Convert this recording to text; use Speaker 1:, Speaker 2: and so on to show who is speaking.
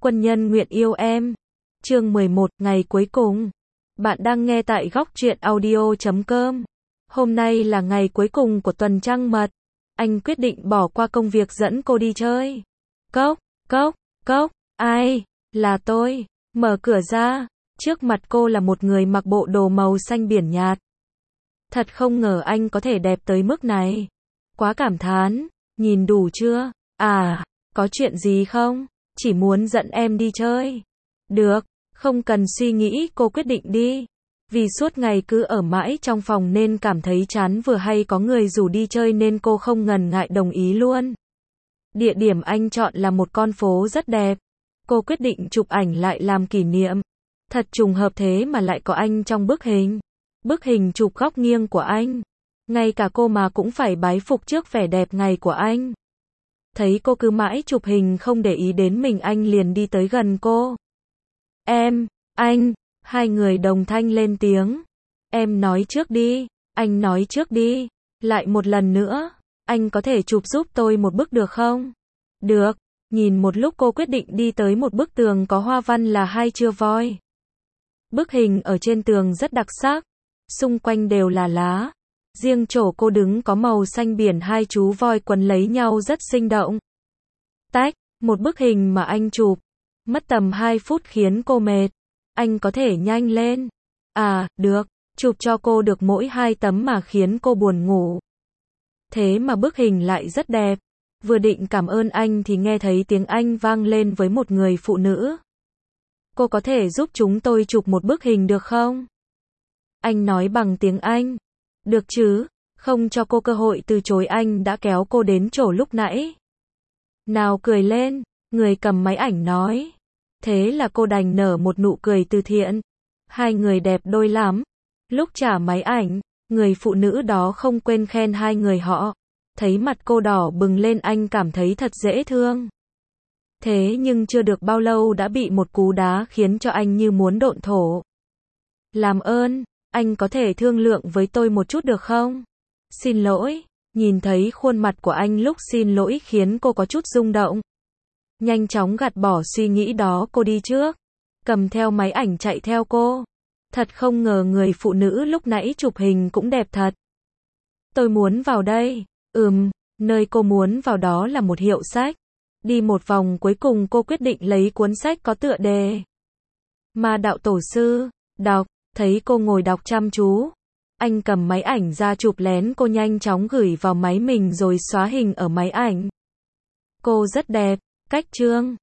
Speaker 1: Quân nhân nguyện yêu em. Chương 11, ngày cuối cùng. Bạn đang nghe tại góc truyện audio.com. Hôm nay là ngày cuối cùng của tuần trăng mật. Anh quyết định bỏ qua công việc dẫn cô đi chơi. Cốc, cốc, cốc, ai? Là tôi. Mở cửa ra. Trước mặt cô là một người mặc bộ đồ màu xanh biển nhạt. Thật không ngờ anh có thể đẹp tới mức này. Quá cảm thán. Nhìn đủ chưa? À, có chuyện gì không? Chỉ muốn dẫn em đi chơi. Được, không cần suy nghĩ, cô quyết định đi. Vì suốt ngày cứ ở mãi trong phòng nên cảm thấy chán, vừa hay có người rủ đi chơi nên cô không ngần ngại đồng ý luôn. Địa điểm anh chọn là một con phố rất đẹp. Cô quyết định chụp ảnh lại làm kỷ niệm. Thật trùng hợp thế mà lại có anh trong bức hình. Bức hình chụp góc nghiêng của anh. Ngay cả cô mà cũng phải bái phục trước vẻ đẹp ngày của anh. Thấy cô cứ mãi chụp hình không để ý đến mình, anh liền đi tới gần cô. Em, anh, hai người đồng thanh lên tiếng. Em nói trước đi, anh nói trước đi. Lại một lần nữa, anh có thể chụp giúp tôi một bức được không? Được, nhìn một lúc cô quyết định đi tới một bức tường có hoa văn là hai chưa voi. Bức hình ở trên tường rất đặc sắc, xung quanh đều là lá. Riêng chỗ cô đứng có màu xanh biển, hai chú voi quấn lấy nhau rất sinh động. Tách, một bức hình mà anh chụp, mất tầm 2 phút khiến cô mệt. Anh có thể nhanh lên. À, được, chụp cho cô được mỗi 2 tấm mà khiến cô buồn ngủ. Thế mà bức hình lại rất đẹp. Vừa định cảm ơn anh thì nghe thấy tiếng Anh vang lên với một người phụ nữ. Cô có thể giúp chúng tôi chụp một bức hình được không? Anh nói bằng tiếng Anh. Được chứ, không cho cô cơ hội từ chối, anh đã kéo cô đến chỗ lúc nãy. Nào cười lên, người cầm máy ảnh nói. Thế là cô đành nở một nụ cười từ thiện. Hai người đẹp đôi lắm. Lúc trả máy ảnh, người phụ nữ đó không quên khen hai người họ. Thấy mặt cô đỏ bừng lên, anh cảm thấy thật dễ thương. Thế nhưng chưa được bao lâu đã bị một cú đá khiến cho anh như muốn độn thổ. Làm ơn, anh có thể thương lượng với tôi một chút được không? Xin lỗi. Nhìn thấy khuôn mặt của anh lúc xin lỗi khiến cô có chút rung động. Nhanh chóng gạt bỏ suy nghĩ đó, cô đi trước. Cầm theo máy ảnh chạy theo cô. Thật không ngờ người phụ nữ lúc nãy chụp hình cũng đẹp thật. Tôi muốn vào đây. Nơi cô muốn vào đó là một hiệu sách. Đi một vòng cuối cùng cô quyết định lấy cuốn sách có tựa đề Ma Đạo Tổ Sư. Đọc, thấy cô ngồi đọc chăm chú. Anh cầm máy ảnh ra chụp lén cô, nhanh chóng gửi vào máy mình rồi xóa hình ở máy ảnh. Cô rất đẹp. Cách chương